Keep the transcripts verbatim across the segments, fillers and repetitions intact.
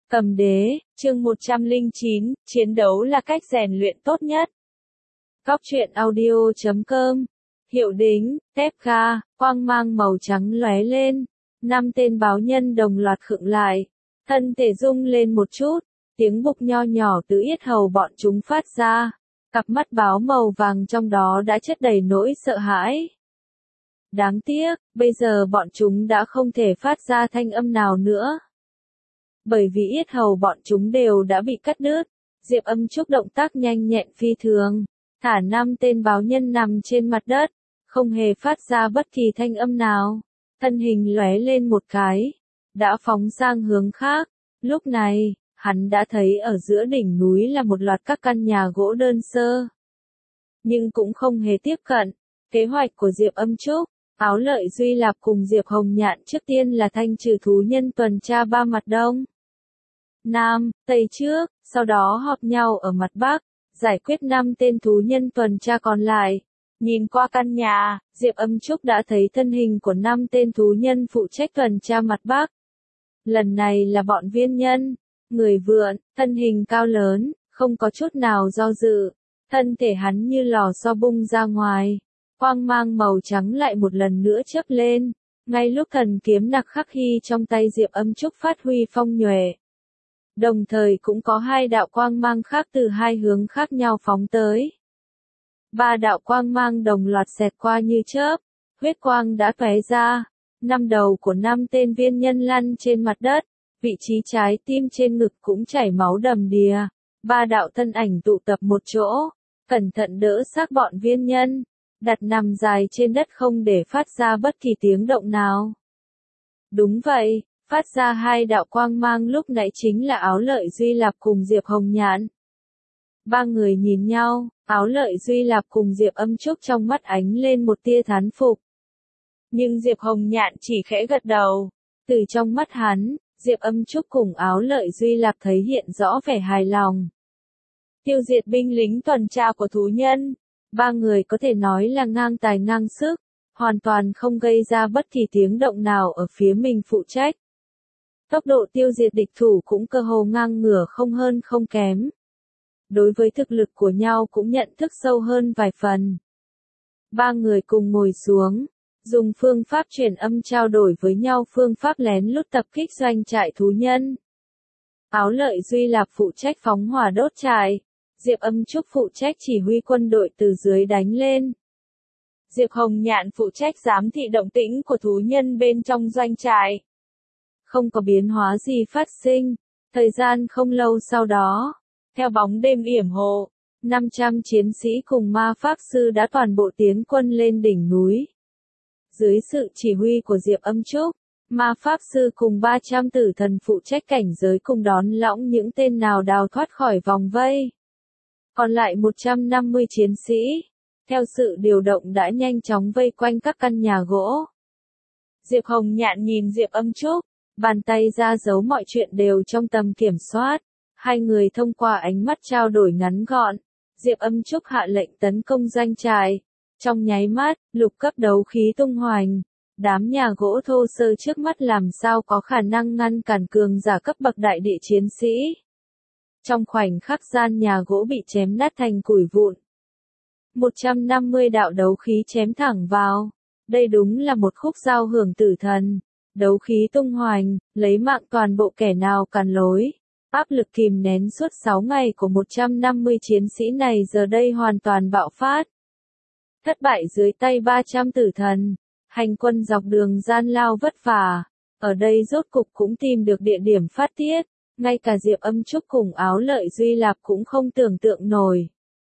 Cầm đế, chương một trăm lẻ chín, chiến đấu là cách rèn luyện tốt nhất. Cóc truyện audio chấm com. Hiệu đính, tép ga, quang mang màu trắng lóe lên. Năm tên báo nhân đồng loạt khựng lại. Thân thể rung lên một chút, tiếng bục nho nhỏ từ yết hầu bọn chúng phát ra. Cặp mắt báo màu vàng trong đó đã chất đầy nỗi sợ hãi. Đáng tiếc, bây giờ bọn chúng đã không thể phát ra thanh âm nào nữa. Bởi vì yết hầu bọn chúng đều đã bị cắt đứt, Diệp Âm Trúc động tác nhanh nhẹn phi thường, thả năm tên báo nhân nằm trên mặt đất, không hề phát ra bất kỳ thanh âm nào, thân hình lóe lên một cái, đã phóng sang hướng khác. Lúc này, hắn đã thấy ở giữa đỉnh núi là một loạt các căn nhà gỗ đơn sơ, nhưng cũng không hề tiếp cận. Kế hoạch của Diệp Âm Trúc, Áo Lợi Duy Lạp cùng Diệp Hồng Nhạn trước tiên là thanh trừ thú nhân tuần tra ba mặt đông, nam, tây trước, sau đó họp nhau ở mặt bắc, giải quyết năm tên thú nhân tuần tra còn lại. Nhìn qua căn nhà, Diệp Âm Trúc đã thấy thân hình của năm tên thú nhân phụ trách tuần tra mặt bắc. Lần này là bọn viên nhân, người vượn, thân hình cao lớn, không có chút nào do dự, thân thể hắn như lò xo bung ra ngoài. Quang mang màu trắng lại một lần nữa chớp lên, ngay lúc thần kiếm nặc khắc hy trong tay Diệp Âm Trúc phát huy phong nhuệ. Đồng thời cũng có hai đạo quang mang khác từ hai hướng khác nhau phóng tới. Ba đạo quang mang đồng loạt xẹt qua như chớp, huyết quang đã tóe ra, năm đầu của năm tên viên nhân lăn trên mặt đất, vị trí trái tim trên ngực cũng chảy máu đầm đìa. Ba đạo thân ảnh tụ tập một chỗ, cẩn thận đỡ xác bọn viên nhân, đặt nằm dài trên đất không để phát ra bất kỳ tiếng động nào. Đúng vậy, phát ra hai đạo quang mang lúc nãy chính là Áo Lợi Duy Lạp cùng Diệp Hồng Nhạn. Ba người nhìn nhau, Áo Lợi Duy Lạp cùng Diệp Âm Trúc trong mắt ánh lên một tia thán phục. Nhưng Diệp Hồng Nhạn chỉ khẽ gật đầu, từ trong mắt hắn, Diệp Âm Trúc cùng Áo Lợi Duy Lạp thấy hiện rõ vẻ hài lòng. Tiêu diệt binh lính tuần tra của thú nhân, ba người có thể nói là ngang tài ngang sức, hoàn toàn không gây ra bất kỳ tiếng động nào ở phía mình phụ trách. Tốc độ tiêu diệt địch thủ cũng cơ hồ ngang ngửa không hơn không kém. Đối với thực lực của nhau cũng nhận thức sâu hơn vài phần. Ba người cùng ngồi xuống, dùng phương pháp truyền âm trao đổi với nhau phương pháp lén lút tập kích doanh trại thú nhân. Áo Lợi Duy Lạp phụ trách phóng hỏa đốt trại, Diệp Âm Trúc phụ trách chỉ huy quân đội từ dưới đánh lên. Diệp Hồng Nhạn phụ trách giám thị động tĩnh của thú nhân bên trong doanh trại. Không có biến hóa gì phát sinh, thời gian không lâu sau đó, theo bóng đêm yểm hộ, năm trăm chiến sĩ cùng ma pháp sư đã toàn bộ tiến quân lên đỉnh núi. Dưới sự chỉ huy của Diệp Âm Trúc, ma pháp sư cùng ba trăm tử thần phụ trách cảnh giới cùng đón lõng những tên nào đào thoát khỏi vòng vây. Còn lại một trăm năm mươi chiến sĩ, theo sự điều động đã nhanh chóng vây quanh các căn nhà gỗ. Diệp Hồng Nhạn nhìn Diệp Âm Trúc, bàn tay ra dấu mọi chuyện đều trong tầm kiểm soát. Hai người thông qua ánh mắt trao đổi ngắn gọn, Diệp Âm Trúc hạ lệnh tấn công doanh trại. Trong nháy mắt, lục cấp đấu khí tung hoành, đám nhà gỗ thô sơ trước mắt làm sao có khả năng ngăn cản cường giả cấp bậc đại địa chiến sĩ. Trong khoảnh khắc gian nhà gỗ bị chém nát thành củi vụn. một trăm năm mươi đạo đấu khí chém thẳng vào. Đây đúng là một khúc giao hưởng tử thần. Đấu khí tung hoành, lấy mạng toàn bộ kẻ nào cản lối. Áp lực kìm nén suốt sáu ngày của một trăm năm mươi chiến sĩ này giờ đây hoàn toàn bạo phát. Thất bại dưới tay ba trăm tử thần, hành quân dọc đường gian lao vất vả. Ở đây rốt cục cũng tìm được địa điểm phát tiết. Ngay cả Diệp Âm Trúc cùng Áo Lợi Duy Lạp cũng không tưởng tượng nổi.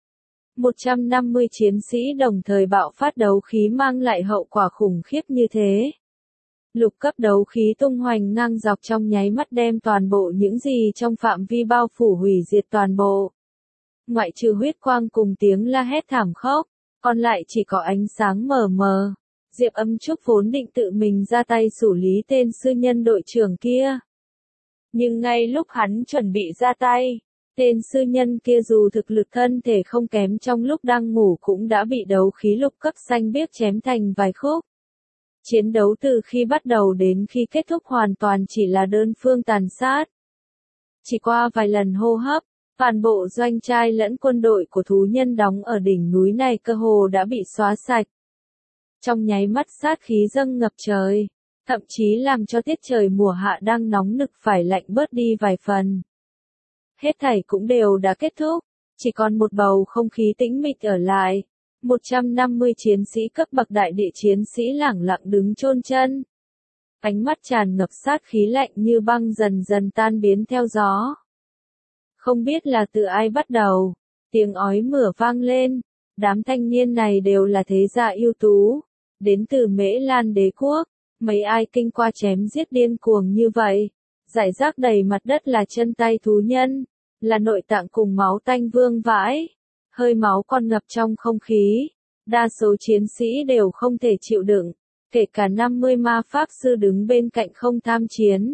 một trăm năm mươi chiến sĩ đồng thời bạo phát đấu khí mang lại hậu quả khủng khiếp như thế. Lục cấp đấu khí tung hoành ngang dọc trong nháy mắt đem toàn bộ những gì trong phạm vi bao phủ hủy diệt toàn bộ. Ngoại trừ huyết quang cùng tiếng la hét thảm khốc, còn lại chỉ có ánh sáng mờ mờ. Diệp Âm Trúc vốn định tự mình ra tay xử lý tên sư nhân đội trưởng kia. Nhưng ngay lúc hắn chuẩn bị ra tay, tên sư nhân kia dù thực lực thân thể không kém trong lúc đang ngủ cũng đã bị đấu khí lục cấp xanh biếc chém thành vài khúc. Chiến đấu từ khi bắt đầu đến khi kết thúc hoàn toàn chỉ là đơn phương tàn sát. Chỉ qua vài lần hô hấp, toàn bộ doanh trai lẫn quân đội của thú nhân đóng ở đỉnh núi này cơ hồ đã bị xóa sạch. Trong nháy mắt sát khí dâng ngập trời, thậm chí làm cho tiết trời mùa hạ đang nóng nực phải lạnh bớt đi vài phần. Hết thảy cũng đều đã kết thúc, chỉ còn một bầu không khí tĩnh mịch ở lại. một trăm năm mươi chiến sĩ cấp bậc đại địa chiến sĩ lẳng lặng đứng chôn chân. Ánh mắt tràn ngập sát khí lạnh như băng dần dần tan biến theo gió. Không biết là từ ai bắt đầu, tiếng ói mửa vang lên, đám thanh niên này đều là thế gia ưu tú, đến từ Mễ Lan đế quốc, mấy ai kinh qua chém giết điên cuồng như vậy, rải rác đầy mặt đất là chân tay thú nhân, là nội tạng cùng máu tanh vương vãi, hơi máu còn ngập trong không khí, đa số chiến sĩ đều không thể chịu đựng, kể cả năm mươi ma pháp sư đứng bên cạnh không tham chiến.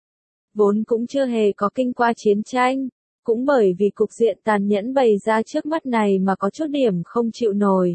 Vốn cũng chưa hề có kinh qua chiến tranh, cũng bởi vì cục diện tàn nhẫn bày ra trước mắt này mà có chút điểm không chịu nổi.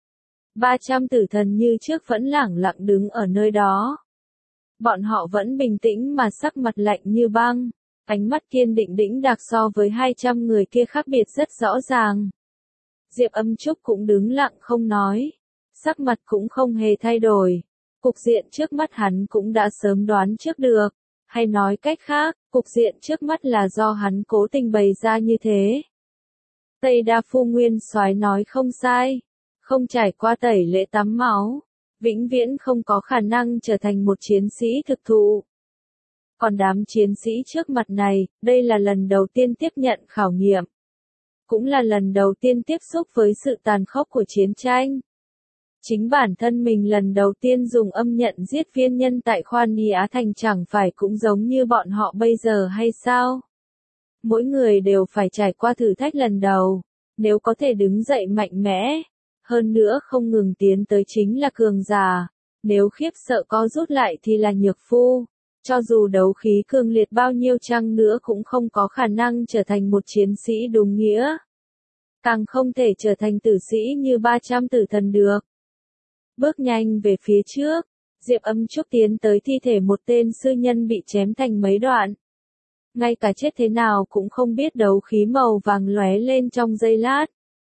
ba trăm tử thần như trước vẫn lẳng lặng đứng ở nơi đó. Bọn họ vẫn bình tĩnh mà sắc mặt lạnh như băng, ánh mắt kiên định đĩnh đạc so với hai trăm người kia khác biệt rất rõ ràng. Diệp Âm Trúc cũng đứng lặng không nói, sắc mặt cũng không hề thay đổi. Cục diện trước mắt hắn cũng đã sớm đoán trước được, hay nói cách khác, cục diện trước mắt là do hắn cố tình bày ra như thế. Tây Đa Phu Nguyên Soái nói không sai, không trải qua tẩy lễ tắm máu, vĩnh viễn không có khả năng trở thành một chiến sĩ thực thụ. Còn đám chiến sĩ trước mặt này, đây là lần đầu tiên tiếp nhận khảo nghiệm. Cũng là lần đầu tiên tiếp xúc với sự tàn khốc của chiến tranh. Chính bản thân mình lần đầu tiên dùng âm nhận giết viên nhân tại Khoan Ni Á Thành chẳng phải cũng giống như bọn họ bây giờ hay sao? Mỗi người đều phải trải qua thử thách lần đầu, nếu có thể đứng dậy mạnh mẽ, hơn nữa không ngừng tiến tới chính là cường giả, nếu khiếp sợ có rút lại thì là nhược phu, cho dù đấu khí cường liệt bao nhiêu chăng nữa cũng không có khả năng trở thành một chiến sĩ đúng nghĩa. Càng không thể trở thành tử sĩ như ba trăm tử thần được. Bước nhanh về phía trước, Diệp Âm Trúc tiến tới thi thể một tên sư nhân bị chém thành mấy đoạn. Ngay cả chết thế nào cũng không biết đấu khí màu vàng lóe lên trong giây lát.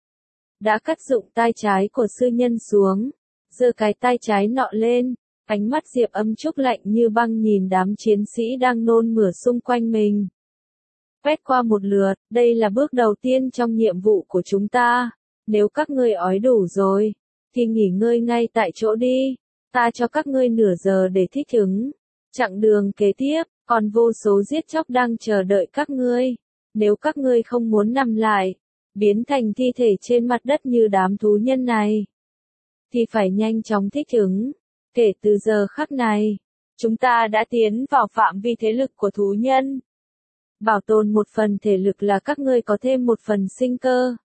Đã cắt dụng tai trái của sư nhân xuống, giơ cái tai trái nọ lên, ánh mắt Diệp Âm Trúc lạnh như băng nhìn đám chiến sĩ đang nôn mửa xung quanh mình. Quét qua một lượt, đây là bước đầu tiên trong nhiệm vụ của chúng ta, nếu các ngươi ói đủ rồi, thì nghỉ ngơi ngay tại chỗ đi, ta cho các ngươi nửa giờ để thích ứng. Chặng đường kế tiếp, còn vô số giết chóc đang chờ đợi các ngươi, nếu các ngươi không muốn nằm lại, biến thành thi thể trên mặt đất như đám thú nhân này, thì phải nhanh chóng thích ứng. Kể từ giờ khắc này, chúng ta đã tiến vào phạm vi thế lực của thú nhân. Bảo tồn một phần thể lực là các ngươi có thêm một phần sinh cơ.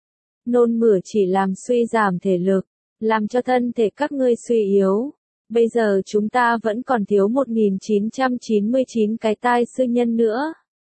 Nôn mửa chỉ làm suy giảm thể lực, làm cho thân thể các ngươi suy yếu. Bây giờ chúng ta vẫn còn thiếu một nghìn chín trăm chín mươi chín cái tai sư nhân nữa.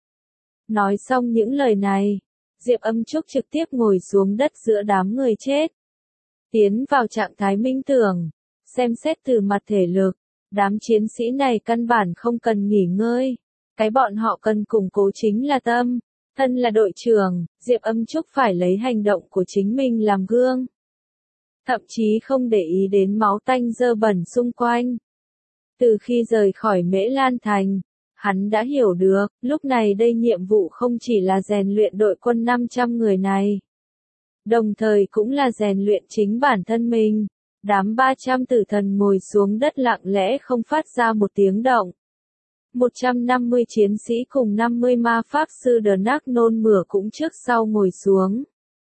Nói xong những lời này, Diệp Âm Trúc trực tiếp ngồi xuống đất giữa đám người chết. Tiến vào trạng thái minh tưởng, xem xét từ mặt thể lực, đám chiến sĩ này căn bản không cần nghỉ ngơi. Cái bọn họ cần củng cố chính là tâm. Thân là đội trưởng, Diệp Âm Trúc phải lấy hành động của chính mình làm gương. Thậm chí không để ý đến máu tanh dơ bẩn xung quanh. Từ khi rời khỏi Mễ Lan Thành, hắn đã hiểu được, lúc này đây nhiệm vụ không chỉ là rèn luyện đội quân năm trăm người này. Đồng thời cũng là rèn luyện chính bản thân mình. Đám ba trăm tử thần ngồi xuống đất lặng lẽ không phát ra một tiếng động. một trăm năm mươi chiến sĩ cùng năm mươi ma pháp sư đờ nác nôn mửa cũng trước sau ngồi xuống.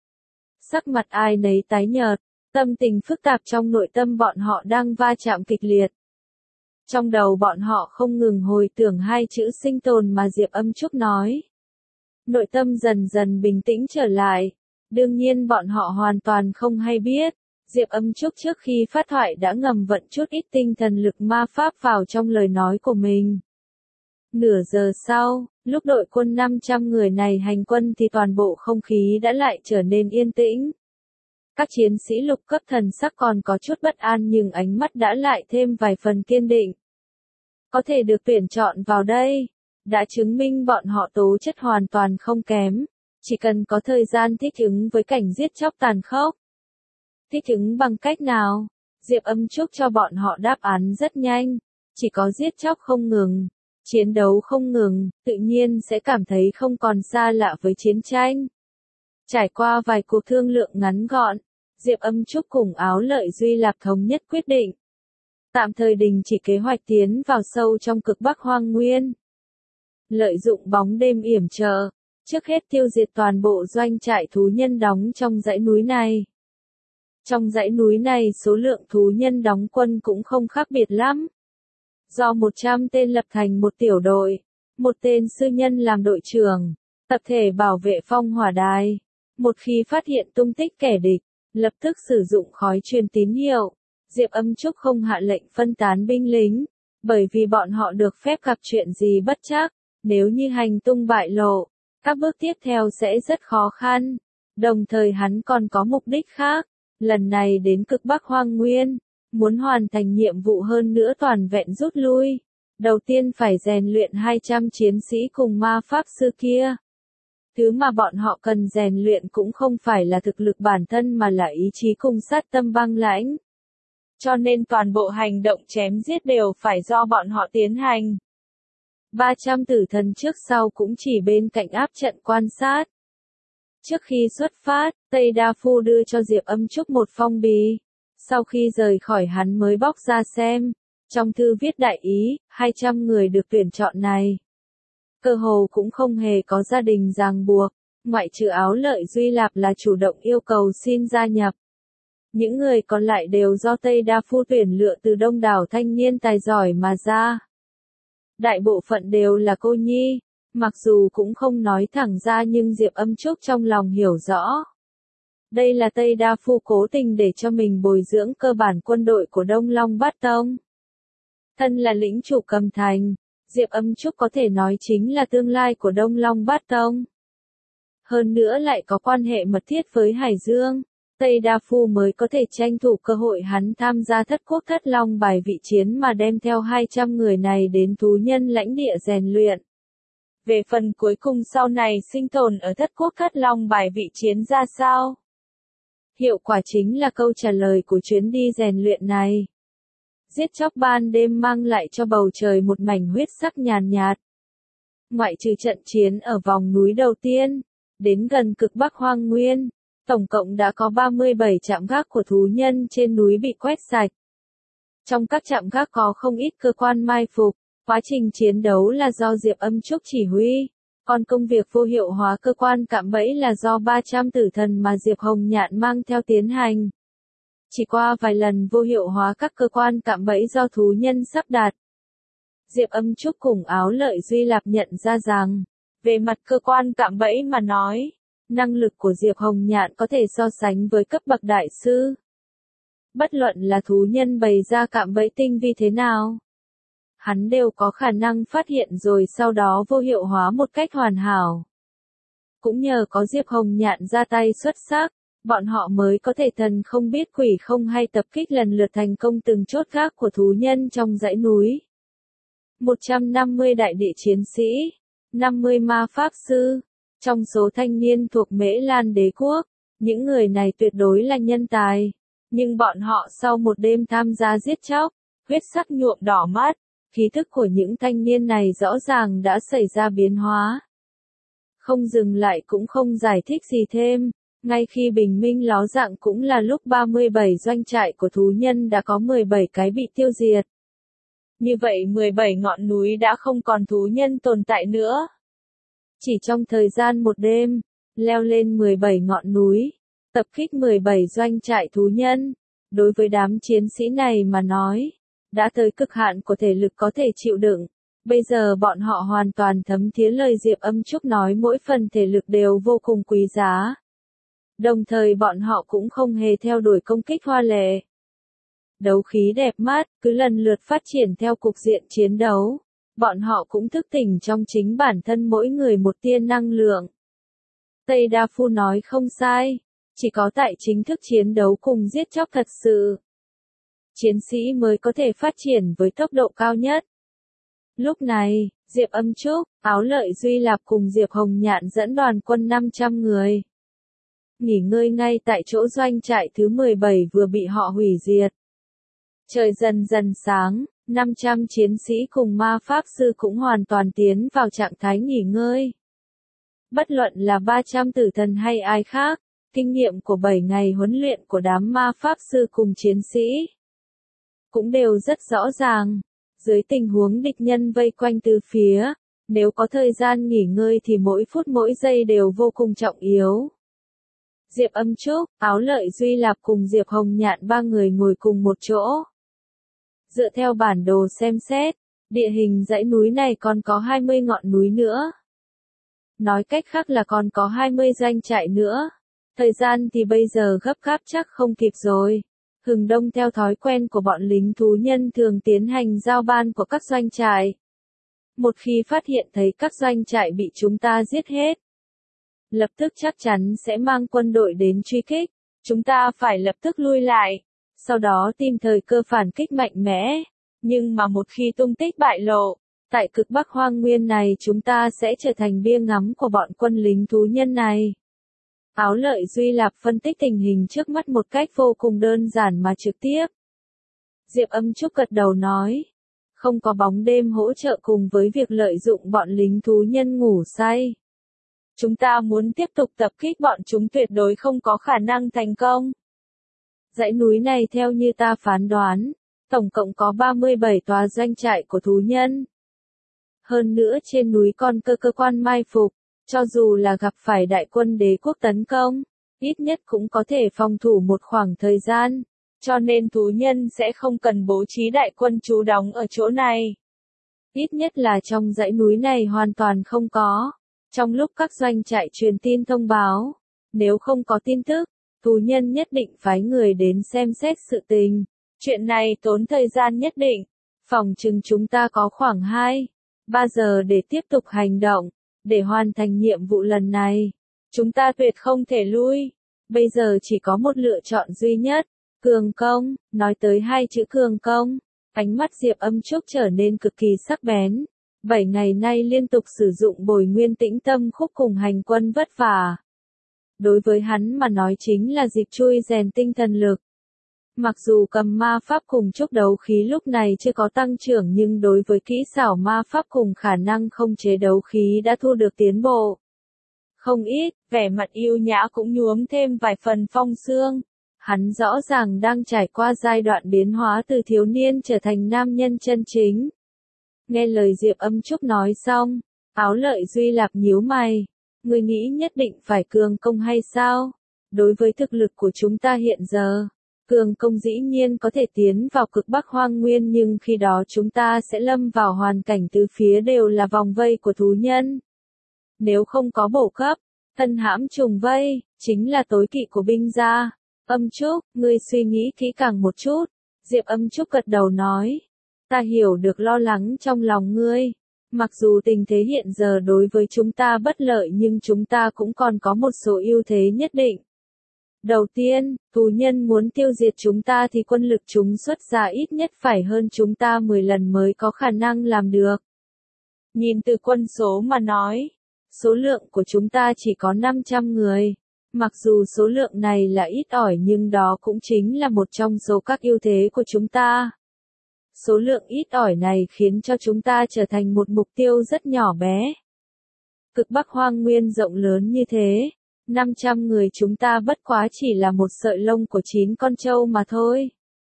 Sắc mặt ai nấy tái nhợt, tâm tình phức tạp trong nội tâm bọn họ đang va chạm kịch liệt. Trong đầu bọn họ không ngừng hồi tưởng hai chữ sinh tồn mà Diệp Âm Trúc nói. Nội tâm dần dần bình tĩnh trở lại. Đương nhiên bọn họ hoàn toàn không hay biết. Diệp Âm Trúc trước khi phát thoại đã ngầm vận chút ít tinh thần lực ma pháp vào trong lời nói của mình. Nửa giờ sau, lúc đội quân năm trăm người này hành quân thì toàn bộ không khí đã lại trở nên yên tĩnh. Các chiến sĩ lục cấp thần sắc còn có chút bất an nhưng ánh mắt đã lại thêm vài phần kiên định. Có thể được tuyển chọn vào đây, đã chứng minh bọn họ tố chất hoàn toàn không kém, chỉ cần có thời gian thích ứng với cảnh giết chóc tàn khốc. Thích ứng bằng cách nào? Diệp Âm Trúc cho bọn họ đáp án rất nhanh, chỉ có giết chóc không ngừng, chiến đấu không ngừng, tự nhiên sẽ cảm thấy không còn xa lạ với chiến tranh. Trải qua vài cuộc thương lượng ngắn gọn, Diệp Âm Trúc cùng Áo Lợi Duy Lạp thống nhất quyết định. Tạm thời đình chỉ kế hoạch tiến vào sâu trong cực Bắc Hoang Nguyên. Lợi dụng bóng đêm yểm trợ, trước hết tiêu diệt toàn bộ doanh trại thú nhân đóng trong dãy núi này. Trong dãy núi này số lượng thú nhân đóng quân cũng không khác biệt lắm. Do một trăm tên lập thành một tiểu đội, một tên sư nhân làm đội trưởng, tập thể bảo vệ phong hỏa đài. Một khi phát hiện tung tích kẻ địch, lập tức sử dụng khói truyền tín hiệu. Diệp Âm Trúc không hạ lệnh phân tán binh lính, bởi vì bọn họ được phép gặp chuyện gì bất trắc. Nếu như hành tung bại lộ, các bước tiếp theo sẽ rất khó khăn. Đồng thời hắn còn có mục đích khác, lần này đến cực Bắc Hoang Nguyên, muốn hoàn thành nhiệm vụ hơn nữa toàn vẹn rút lui. Đầu tiên phải rèn luyện hai trăm chiến sĩ cùng ma pháp sư kia. Thứ mà bọn họ cần rèn luyện cũng không phải là thực lực bản thân mà là ý chí cùng sát tâm băng lãnh. Cho nên toàn bộ hành động chém giết đều phải do bọn họ tiến hành. ba trăm tử thần trước sau cũng chỉ bên cạnh áp trận quan sát. Trước khi xuất phát, Tây Đa Phu đưa cho Diệp Âm Trúc một phong bì. Sau khi rời khỏi hắn mới bóc ra xem. Trong thư viết đại ý, hai trăm người được tuyển chọn này. Cơ hồ cũng không hề có gia đình ràng buộc, ngoại trừ Áo Lợi Duy Lạp là chủ động yêu cầu xin gia nhập. Những người còn lại đều do Tây Đa Phu tuyển lựa từ đông đảo thanh niên tài giỏi mà ra. Đại bộ phận đều là cô nhi, mặc dù cũng không nói thẳng ra nhưng Diệp Âm Trúc trong lòng hiểu rõ. Đây là Tây Đa Phu cố tình để cho mình bồi dưỡng cơ bản quân đội của Đông Long Bát Tông. Thân là lĩnh chủ Cầm Thành, Diệp Âm Trúc có thể nói chính là tương lai của Đông Long Bát Tông. Hơn nữa lại có quan hệ mật thiết với Hải Dương, Tây Đa Phu mới có thể tranh thủ cơ hội hắn tham gia thất quốc thất long bài vị chiến mà đem theo hai trăm người này đến thú nhân lãnh địa rèn luyện. Về phần cuối cùng sau này sinh tồn ở thất quốc thất long bài vị chiến ra sao? Hiệu quả chính là câu trả lời của chuyến đi rèn luyện này. Giết chóc ban đêm mang lại cho bầu trời một mảnh huyết sắc nhàn nhạt. Ngoại trừ trận chiến ở vòng núi đầu tiên, đến gần cực Bắc Hoang Nguyên, tổng cộng đã có ba mươi bảy trạm gác của thú nhân trên núi bị quét sạch. Trong các trạm gác có không ít cơ quan mai phục, quá trình chiến đấu là do Diệp Âm Trúc chỉ huy, còn công việc vô hiệu hóa cơ quan cạm bẫy là do ba trăm tử thần mà Diệp Hồng Nhạn mang theo tiến hành. Chỉ qua vài lần vô hiệu hóa các cơ quan cạm bẫy do thú nhân sắp đặt. Diệp Âm Trúc cùng Áo Lợi Duy Lạp nhận ra rằng, về mặt cơ quan cạm bẫy mà nói, năng lực của Diệp Hồng Nhạn có thể so sánh với cấp bậc đại sư. Bất luận là thú nhân bày ra cạm bẫy tinh vi thế nào, hắn đều có khả năng phát hiện rồi sau đó vô hiệu hóa một cách hoàn hảo. Cũng nhờ có Diệp Hồng Nhạn ra tay xuất sắc, bọn họ mới có thể thần không biết quỷ không hay tập kích lần lượt thành công từng chốt gác của thú nhân trong dãy núi. một trăm năm mươi đại địa chiến sĩ, năm mươi ma pháp sư, trong số thanh niên thuộc Mễ Lan đế quốc, những người này tuyệt đối là nhân tài, nhưng bọn họ sau một đêm tham gia giết chóc, huyết sắc nhuộm đỏ mắt, khí thức của những thanh niên này rõ ràng đã xảy ra biến hóa. Không dừng lại cũng không giải thích gì thêm. Ngay khi bình minh ló dạng cũng là lúc ba mươi bảy doanh trại của thú nhân đã có mười bảy cái bị tiêu diệt. Như vậy mười bảy ngọn núi đã không còn thú nhân tồn tại nữa. Chỉ trong thời gian một đêm, leo lên mười bảy ngọn núi, tập kích mười bảy doanh trại thú nhân. Đối với đám chiến sĩ này mà nói, đã tới cực hạn của thể lực có thể chịu đựng. Bây giờ bọn họ hoàn toàn thấm thía lời Diệp Âm Trúc nói mỗi phần thể lực đều vô cùng quý giá. Đồng thời bọn họ cũng không hề theo đuổi công kích hoa lệ. Đấu khí đẹp mắt, cứ lần lượt phát triển theo cục diện chiến đấu. Bọn họ cũng thức tỉnh trong chính bản thân mỗi người một tia năng lượng. Tây Đa Phu nói không sai, chỉ có tại chính thức chiến đấu cùng giết chóc thật sự, chiến sĩ mới có thể phát triển với tốc độ cao nhất. Lúc này, Diệp Âm Trúc, Áo Lợi Duy Lạp cùng Diệp Hồng Nhạn dẫn đoàn quân năm trăm người. Nghỉ ngơi ngay tại chỗ doanh trại thứ mười bảy vừa bị họ hủy diệt. Trời dần dần sáng, năm trăm chiến sĩ cùng ma pháp sư cũng hoàn toàn tiến vào trạng thái nghỉ ngơi. Bất luận là ba trăm tử thần hay ai khác, kinh nghiệm của bảy ngày huấn luyện của đám ma pháp sư cùng chiến sĩ cũng đều rất rõ ràng. Dưới tình huống địch nhân vây quanh từ phía, nếu có thời gian nghỉ ngơi thì mỗi phút mỗi giây đều vô cùng trọng yếu. Diệp Âm Trúc, Áo Lợi Duy Lạp cùng Diệp Hồng Nhạn ba người ngồi cùng một chỗ. Dựa theo bản đồ xem xét, địa hình dãy núi này còn có hai mươi ngọn núi nữa. Nói cách khác là còn có hai mươi doanh trại nữa. Thời gian thì bây giờ gấp gáp chắc không kịp rồi. Hừng đông theo thói quen của bọn lính thú nhân thường tiến hành giao ban của các doanh trại. Một khi phát hiện thấy các doanh trại bị chúng ta giết hết, lập tức chắc chắn sẽ mang quân đội đến truy kích. Chúng ta phải lập tức lui lại, sau đó tìm thời cơ phản kích mạnh mẽ. Nhưng mà một khi tung tích bại lộ, tại cực Bắc hoang nguyên này chúng ta sẽ trở thành bia ngắm của bọn quân lính thú nhân này. Áo Lợi Duy Lạp phân tích tình hình trước mắt một cách vô cùng đơn giản mà trực tiếp. Diệp Âm Trúc gật đầu nói, không có bóng đêm hỗ trợ cùng với việc lợi dụng bọn lính thú nhân ngủ say. Chúng ta muốn tiếp tục tập kích bọn chúng tuyệt đối không có khả năng thành công. Dãy núi này theo như ta phán đoán, tổng cộng có ba mươi bảy tòa doanh trại của thú nhân. Hơn nữa trên núi còn cơ cơ quan mai phục, cho dù là gặp phải đại quân đế quốc tấn công, ít nhất cũng có thể phòng thủ một khoảng thời gian, cho nên thú nhân sẽ không cần bố trí đại quân trú đóng ở chỗ này. Ít nhất là trong dãy núi này hoàn toàn không có. Trong lúc các doanh trại truyền tin thông báo, nếu không có tin tức, thú nhân nhất định phái người đến xem xét sự tình. Chuyện này tốn thời gian nhất định, phòng chừng chúng ta có khoảng hai, ba giờ để tiếp tục hành động, để hoàn thành nhiệm vụ lần này. Chúng ta tuyệt không thể lui, bây giờ chỉ có một lựa chọn duy nhất, cường công. Nói tới hai chữ cường công, ánh mắt Diệp Âm Trúc trở nên cực kỳ sắc bén. Bảy ngày nay liên tục sử dụng bồi nguyên tĩnh tâm khúc cùng hành quân vất vả. Đối với hắn mà nói chính là dịp chui rèn tinh thần lực. Mặc dù cầm ma pháp cùng chúc đấu khí lúc này chưa có tăng trưởng nhưng đối với kỹ xảo ma pháp cùng khả năng không chế đấu khí đã thu được tiến bộ. Không ít, vẻ mặt yêu nhã cũng nhuốm thêm vài phần phong sương. Hắn rõ ràng đang trải qua giai đoạn biến hóa từ thiếu niên trở thành nam nhân chân chính. Nghe lời Diệp Âm Trúc nói xong, Áo Lợi Duy Lạp nhíu mày. Ngươi nghĩ nhất định phải cường công hay sao? Đối với thực lực của chúng ta hiện giờ, cường công dĩ nhiên có thể tiến vào cực Bắc hoang nguyên nhưng khi đó chúng ta sẽ lâm vào hoàn cảnh tứ phía đều là vòng vây của thú nhân. Nếu không có bổ cấp, thân hãm trùng vây, chính là tối kỵ của binh gia. Âm Trúc, ngươi suy nghĩ kỹ càng một chút. Diệp Âm Trúc gật đầu nói. Ta hiểu được lo lắng trong lòng ngươi. Mặc dù tình thế hiện giờ đối với chúng ta bất lợi nhưng chúng ta cũng còn có một số ưu thế nhất định. Đầu tiên, thú nhân muốn tiêu diệt chúng ta thì quân lực chúng xuất ra ít nhất phải hơn chúng ta mười lần mới có khả năng làm được. Nhìn từ quân số mà nói, số lượng của chúng ta chỉ có năm trăm người. Mặc dù số lượng này là ít ỏi nhưng đó cũng chính là một trong số các ưu thế của chúng ta. Số lượng ít ỏi này khiến cho chúng ta trở thành một mục tiêu rất nhỏ bé. Cực Bắc hoang nguyên rộng lớn như thế, năm trăm người chúng ta bất quá chỉ là một sợi lông của chín con trâu mà thôi.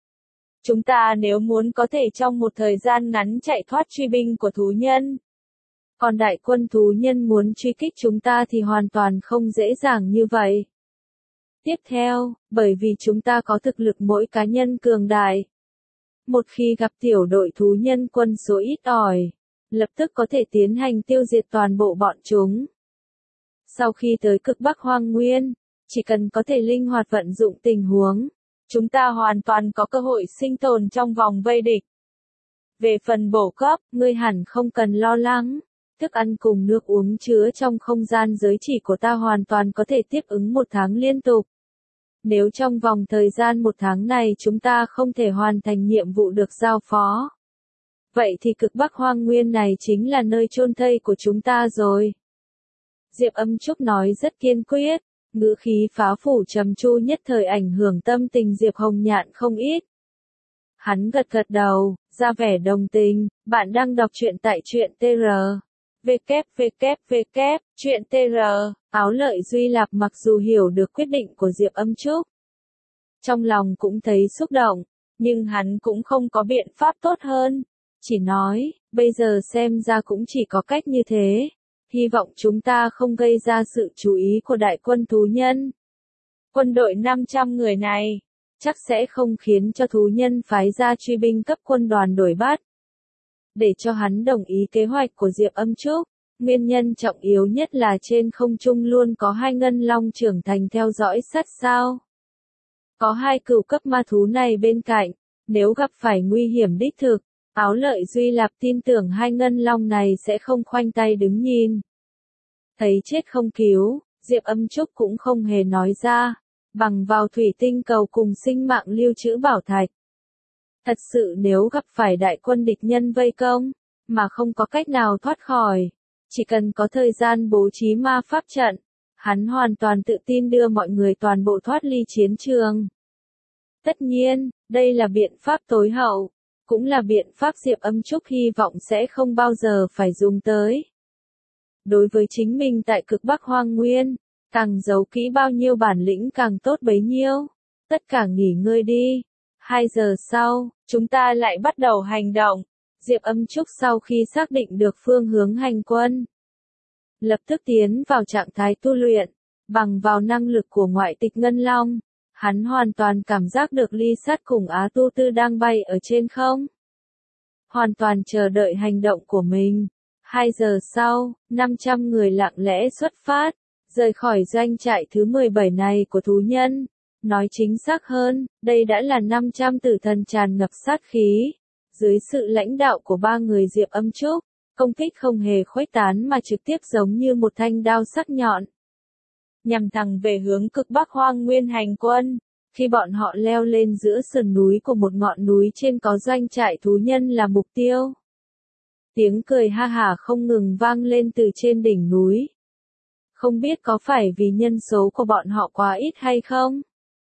Chúng ta nếu muốn có thể trong một thời gian ngắn chạy thoát truy binh của thú nhân, còn đại quân thú nhân muốn truy kích chúng ta thì hoàn toàn không dễ dàng như vậy. Tiếp theo, bởi vì chúng ta có thực lực mỗi cá nhân cường đại. Một khi gặp tiểu đội thú nhân quân số ít ỏi, lập tức có thể tiến hành tiêu diệt toàn bộ bọn chúng. Sau khi tới cực Bắc hoang nguyên, chỉ cần có thể linh hoạt vận dụng tình huống, chúng ta hoàn toàn có cơ hội sinh tồn trong vòng vây địch. Về phần bổ cấp, ngươi hẳn không cần lo lắng. Thức ăn cùng nước uống chứa trong không gian giới chỉ của ta hoàn toàn có thể tiếp ứng một tháng liên tục. Nếu trong vòng thời gian một tháng này chúng ta không thể hoàn thành nhiệm vụ được giao phó, Vậy thì cực Bắc hoang nguyên này chính là nơi chôn thây của chúng ta rồi. Diệp Âm Trúc nói rất kiên quyết, ngữ khí phá phủ trầm tru nhất thời ảnh hưởng tâm tình Diệp Hồng Nhạn không ít. Hắn gật gật đầu, ra vẻ đồng tình, bạn đang đọc truyện tại truyện tê rờ. www, truyện tê rờ, Áo Lợi Duy Lạp mặc dù hiểu được quyết định của Diệp Âm Trúc. Trong lòng cũng thấy xúc động, nhưng hắn cũng không có biện pháp tốt hơn. Chỉ nói, bây giờ xem ra cũng chỉ có cách như thế. Hy vọng chúng ta không gây ra sự chú ý của đại quân thú nhân. Quân đội năm trăm người này, chắc sẽ không khiến cho thú nhân phái ra truy binh cấp quân đoàn đuổi bắt. Để cho hắn đồng ý kế hoạch của Diệp Âm Trúc, nguyên nhân trọng yếu nhất là trên không trung luôn có hai ngân long trưởng thành theo dõi sát sao. Có hai cửu cấp ma thú này bên cạnh, nếu gặp phải nguy hiểm đích thực, Áo Lợi Duy Lạp tin tưởng hai ngân long này sẽ không khoanh tay đứng nhìn. Thấy chết không cứu, Diệp Âm Trúc cũng không hề nói ra, bằng vào thủy tinh cầu cùng sinh mạng lưu trữ bảo thạch. Thật sự nếu gặp phải đại quân địch nhân vây công, mà không có cách nào thoát khỏi, chỉ cần có thời gian bố trí ma pháp trận, hắn hoàn toàn tự tin đưa mọi người toàn bộ thoát ly chiến trường. Tất nhiên, đây là biện pháp tối hậu, cũng là biện pháp Diệp Âm Trúc hy vọng sẽ không bao giờ phải dùng tới. Đối với chính mình tại cực Bắc hoang nguyên, càng giấu kỹ bao nhiêu bản lĩnh càng tốt bấy nhiêu. Tất cả nghỉ ngơi đi. Hai giờ sau, chúng ta lại bắt đầu hành động. Diệp Âm Trúc sau khi xác định được phương hướng hành quân, lập tức tiến vào trạng thái tu luyện, bằng vào năng lực của ngoại tịch Ngân Long. Hắn hoàn toàn cảm giác được Ly Sát cùng Á Tu Tư đang bay ở trên không. Hoàn toàn chờ đợi hành động của mình. Hai giờ sau, năm trăm người lặng lẽ xuất phát, rời khỏi doanh trại thứ mười bảy này của thú nhân. Nói chính xác hơn, đây đã là năm trăm tử thần tràn ngập sát khí. Dưới sự lãnh đạo của ba người Diệp Âm Trúc, công kích không hề khuếch tán mà trực tiếp giống như một thanh đao sắc nhọn. Nhằm thẳng về hướng cực Bắc hoang nguyên hành quân. Khi bọn họ leo lên giữa sườn núi của một ngọn núi trên có doanh trại thú nhân là mục tiêu. Tiếng cười ha hả không ngừng vang lên từ trên đỉnh núi. Không biết có phải vì nhân số của bọn họ quá ít hay không?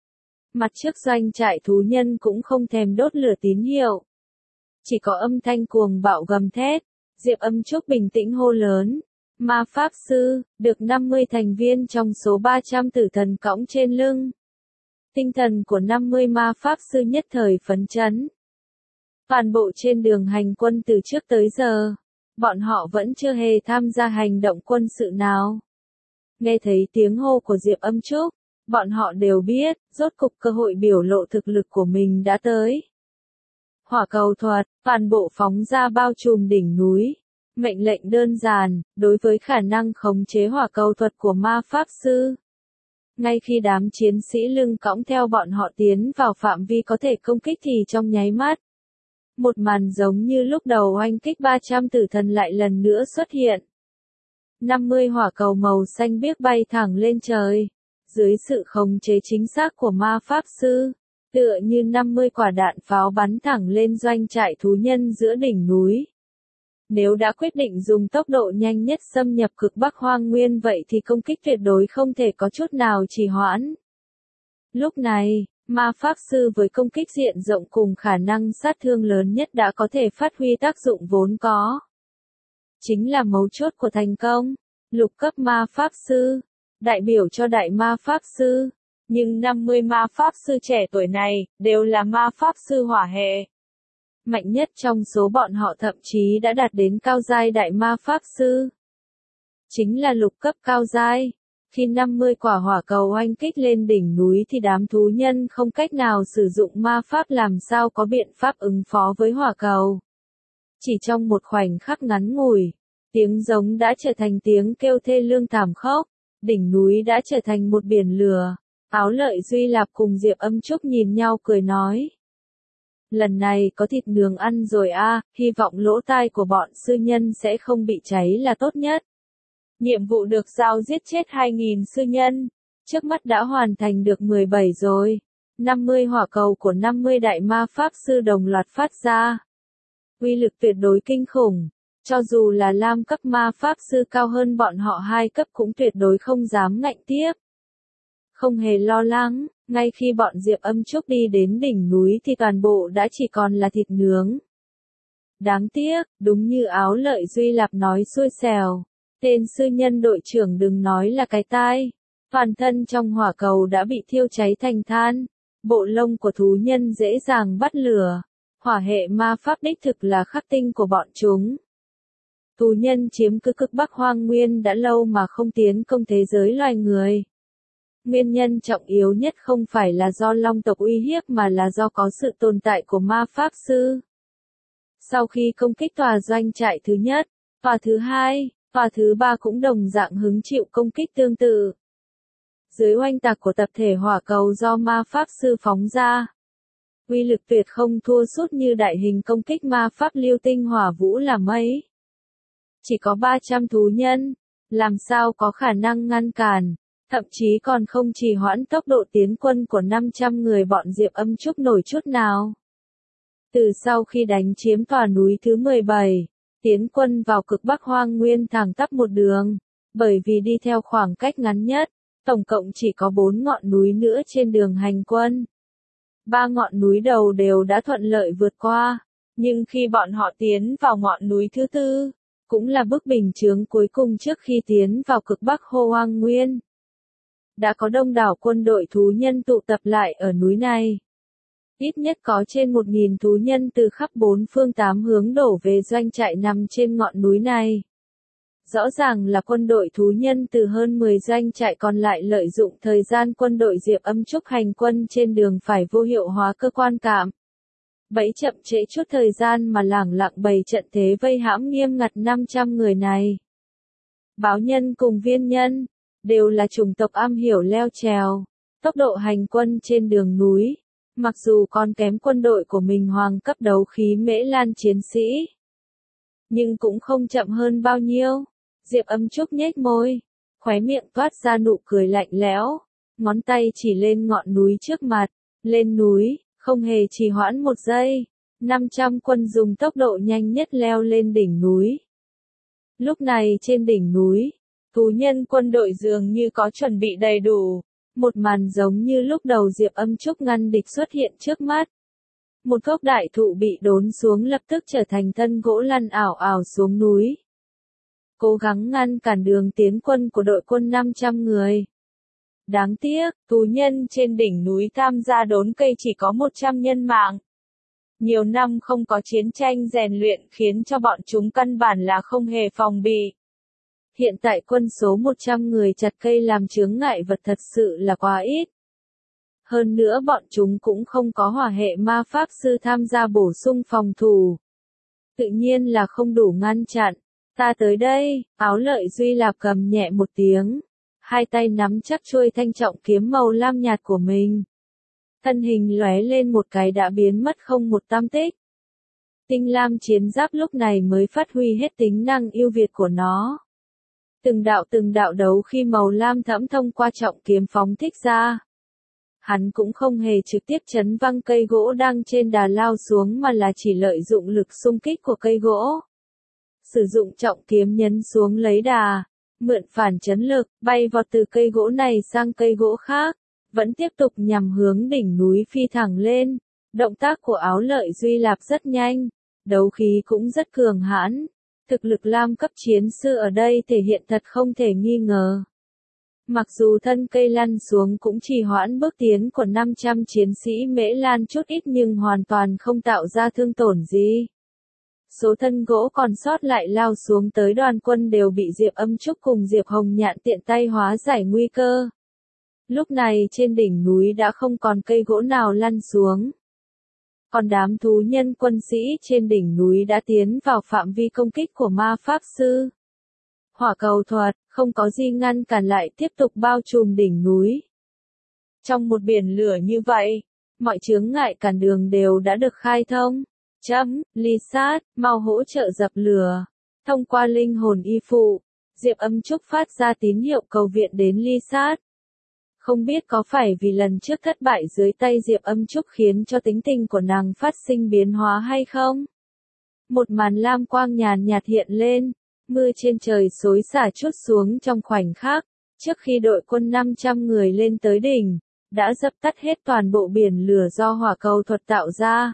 Mặt trước doanh trại thú nhân cũng không thèm đốt lửa tín hiệu. Chỉ có âm thanh cuồng bạo gầm thét. Diệp Âm Trúc bình tĩnh hô lớn. Ma Pháp Sư, được năm mươi thành viên trong số ba trăm tử thần cõng trên lưng. Tinh thần của năm mươi ma Pháp Sư nhất thời phấn chấn. Toàn bộ trên đường hành quân từ trước tới giờ, bọn họ vẫn chưa hề tham gia hành động quân sự nào. Nghe thấy tiếng hô của Diệp Âm Trúc, bọn họ đều biết, rốt cục cơ hội biểu lộ thực lực của mình đã tới. Hỏa cầu thuật, toàn bộ phóng ra bao trùm đỉnh núi. Mệnh lệnh đơn giản, đối với khả năng khống chế hỏa cầu thuật của ma Pháp Sư. Ngay khi đám chiến sĩ lưng cõng theo bọn họ tiến vào phạm vi có thể công kích thì trong nháy mắt. Một màn giống như lúc đầu oanh kích ba trăm tử thần lại lần nữa xuất hiện. năm mươi hỏa cầu màu xanh biếc bay thẳng lên trời. Dưới sự khống chế chính xác của ma Pháp Sư, tựa như năm mươi quả đạn pháo bắn thẳng lên doanh trại thú nhân giữa đỉnh núi. Nếu đã quyết định dùng tốc độ nhanh nhất xâm nhập cực Bắc hoang nguyên vậy thì công kích tuyệt đối không thể có chút nào trì hoãn. Lúc này, ma Pháp Sư với công kích diện rộng cùng khả năng sát thương lớn nhất đã có thể phát huy tác dụng vốn có. Chính là mấu chốt của thành công. Lục cấp ma Pháp Sư, đại biểu cho đại ma Pháp Sư. Nhưng năm mươi ma Pháp Sư trẻ tuổi này, đều là ma Pháp Sư hỏa hệ. Mạnh nhất trong số bọn họ thậm chí đã đạt đến cao giai đại ma Pháp Sư. Chính là lục cấp cao giai. Khi năm mươi quả hỏa cầu oanh kích lên đỉnh núi thì đám thú nhân không cách nào sử dụng ma pháp làm sao có biện pháp ứng phó với hỏa cầu. Chỉ trong một khoảnh khắc ngắn ngủi, tiếng giống đã trở thành tiếng kêu thê lương thảm khốc, đỉnh núi đã trở thành một biển lửa. Áo Lợi Duy Lạp cùng Diệp Âm Trúc nhìn nhau cười nói. Lần này có thịt nướng ăn rồi a, à, hy vọng lỗ tai của bọn sư nhân sẽ không bị cháy là tốt nhất. Nhiệm vụ được giao giết chết hai nghìn sư nhân, trước mắt đã hoàn thành được mười bảy rồi. năm mươi hỏa cầu của năm mươi đại ma Pháp Sư đồng loạt phát ra. uy lực tuyệt đối kinh khủng. Cho dù là lam cấp ma pháp sư cao hơn bọn họ hai cấp cũng tuyệt đối không dám ngạnh tiếp. Không hề lo lắng, ngay khi bọn Diệp Âm Trúc đi đến đỉnh núi thì toàn bộ đã chỉ còn là thịt nướng. Đáng tiếc, đúng như Áo Lợi Duy Lạp nói xui xẻo. Tên sư nhân đội trưởng đừng nói là cái tai. Toàn thân trong hỏa cầu đã bị thiêu cháy thành than. Bộ lông của thú nhân dễ dàng bắt lửa. Hỏa hệ ma pháp đích thực là khắc tinh của bọn chúng. Thú nhân chiếm cứ cực Bắc Hoang Nguyên đã lâu mà không tiến công thế giới loài người. Nguyên nhân trọng yếu nhất không phải là do long tộc uy hiếp mà là do có sự tồn tại của ma pháp sư. Sau khi công kích tòa doanh trại thứ nhất, tòa thứ hai, tòa thứ ba cũng đồng dạng hứng chịu công kích tương tự. Dưới oanh tạc của tập thể hỏa cầu do ma pháp sư phóng ra, uy lực tuyệt không thua sút như đại hình công kích ma pháp lưu tinh hỏa vũ là mấy. Chỉ có ba trăm thú nhân, làm sao có khả năng ngăn cản, thậm chí còn không trì hoãn tốc độ tiến quân của năm trăm người bọn Diệp Âm Trúc nổi chút nào. Từ sau khi đánh chiếm tòa núi thứ mười bảy, tiến quân vào cực Bắc Hoang Nguyên thẳng tắp một đường, bởi vì đi theo khoảng cách ngắn nhất, tổng cộng chỉ có bốn ngọn núi nữa trên đường hành quân. Ba ngọn núi đầu đều đã thuận lợi vượt qua, nhưng khi bọn họ tiến vào ngọn núi thứ tư, cũng là bức bình chướng cuối cùng trước khi tiến vào cực Bắc Hồ Hoang Nguyên. Đã có đông đảo quân đội thú nhân tụ tập lại ở núi này. Ít nhất có trên một nghìn thú nhân từ khắp bốn phương tám hướng đổ về doanh trại nằm trên ngọn núi này. Rõ ràng là quân đội thú nhân từ hơn mười doanh trại còn lại lợi dụng thời gian quân đội Diệp Âm Trúc hành quân trên đường phải vô hiệu hóa cơ quan cảm. Bẫy chậm trễ chút thời gian mà lẳng lặng bày trận thế vây hãm nghiêm ngặt năm trăm người này. Báo nhân cùng viên nhân, đều là chủng tộc am hiểu leo trèo, tốc độ hành quân trên đường núi. Mặc dù còn kém quân đội của mình hoàng cấp đấu khí Mễ Lan chiến sĩ, nhưng cũng không chậm hơn bao nhiêu. Diệp Âm Trúc nhếch môi, khóe miệng toát ra nụ cười lạnh lẽo, ngón tay chỉ lên ngọn núi trước mặt, lên núi, không hề trì hoãn một giây. năm trăm quân dùng tốc độ nhanh nhất leo lên đỉnh núi. Lúc này trên đỉnh núi, thú nhân quân đội dường như có chuẩn bị đầy đủ. Một màn giống như lúc đầu Diệp Âm Trúc ngăn địch xuất hiện trước mắt. Một gốc đại thụ bị đốn xuống lập tức trở thành thân gỗ lăn ảo ảo xuống núi. Cố gắng ngăn cản đường tiến quân của đội quân năm trăm người. Đáng tiếc, tù nhân trên đỉnh núi tham gia đốn cây chỉ có một trăm nhân mạng. Nhiều năm không có chiến tranh rèn luyện khiến cho bọn chúng căn bản là không hề phòng bị. Hiện tại quân số một trăm người chặt cây làm chướng ngại vật thật sự là quá ít. Hơn nữa bọn chúng cũng không có hỏa hệ ma pháp sư tham gia bổ sung phòng thủ. Tự nhiên là không đủ ngăn chặn. Ta tới đây, Áo Lợi Duy Lạp cầm nhẹ một tiếng. Hai tay nắm chắc chuôi thanh trọng kiếm màu lam nhạt của mình. Thân hình lóe lên một cái đã biến mất không một tăm tích. Tinh lam chiến giáp lúc này mới phát huy hết tính năng ưu việt của nó. Từng đạo từng đạo đấu khi màu lam thẫm thông qua trọng kiếm phóng thích ra. Hắn cũng không hề trực tiếp chấn văng cây gỗ đang trên đà lao xuống mà là chỉ lợi dụng lực xung kích của cây gỗ. Sử dụng trọng kiếm nhấn xuống lấy đà, mượn phản chấn lực, bay vọt từ cây gỗ này sang cây gỗ khác, vẫn tiếp tục nhằm hướng đỉnh núi phi thẳng lên. Động tác của Áo Lợi Duy Lạp rất nhanh, đấu khí cũng rất cường hãn. Thực lực lam cấp chiến sư ở đây thể hiện thật không thể nghi ngờ. Mặc dù thân cây lăn xuống cũng chỉ hoãn bước tiến của năm trăm chiến sĩ Mễ Lan chút ít nhưng hoàn toàn không tạo ra thương tổn gì. Số thân gỗ còn sót lại lao xuống tới đoàn quân đều bị Diệp Âm Trúc cùng Diệp Hồng Nhạn tiện tay hóa giải nguy cơ. Lúc này trên đỉnh núi đã không còn cây gỗ nào lăn xuống. Còn đám thú nhân quân sĩ trên đỉnh núi đã tiến vào phạm vi công kích của ma pháp sư. Hỏa cầu thuật, không có gì ngăn cản lại tiếp tục bao trùm đỉnh núi. Trong một biển lửa như vậy, mọi chướng ngại cản đường đều đã được khai thông. Chấm, ly sát, mau hỗ trợ dập lửa. Thông qua linh hồn y phụ, Diệp Âm Trúc phát ra tín hiệu cầu viện đến ly sát. Không biết có phải vì lần trước thất bại dưới tay Diệp Âm Trúc khiến cho tính tình của nàng phát sinh biến hóa hay không? Một màn lam quang nhàn nhạt hiện lên, mưa trên trời xối xả trút xuống trong khoảnh khắc, trước khi đội quân năm trăm người lên tới đỉnh, đã dập tắt hết toàn bộ biển lửa do hỏa cầu thuật tạo ra.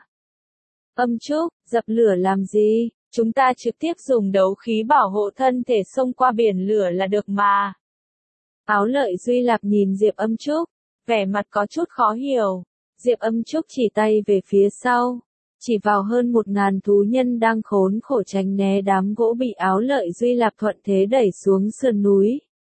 Âm Trúc, dập lửa làm gì? Chúng ta trực tiếp dùng đấu khí bảo hộ thân thể xông qua biển lửa là được mà. Áo Lợi Duy Lạp nhìn Diệp Âm Trúc, vẻ mặt có chút khó hiểu. Diệp Âm Trúc chỉ tay về phía sau, chỉ vào hơn một ngàn thú nhân đang khốn khổ tránh né đám gỗ bị Áo Lợi Duy Lạp thuận thế đẩy xuống sườn núi.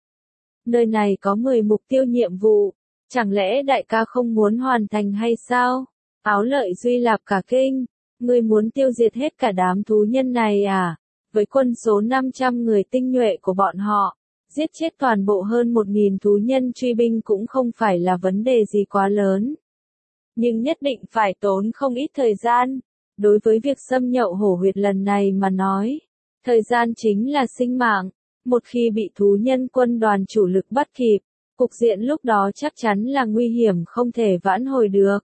Nơi này có mười mục tiêu nhiệm vụ, chẳng lẽ đại ca không muốn hoàn thành hay sao? Áo Lợi Duy Lạp cả kinh, ngươi muốn tiêu diệt hết cả đám thú nhân này à? Với quân số năm trăm người tinh nhuệ của bọn họ, giết chết toàn bộ hơn một nghìn thú nhân truy binh cũng không phải là vấn đề gì quá lớn. Nhưng nhất định phải tốn không ít thời gian. Đối với việc xâm nhậu hổ huyệt lần này mà nói, thời gian chính là sinh mạng. Một khi bị thú nhân quân đoàn chủ lực bắt kịp, cục diện lúc đó chắc chắn là nguy hiểm không thể vãn hồi được.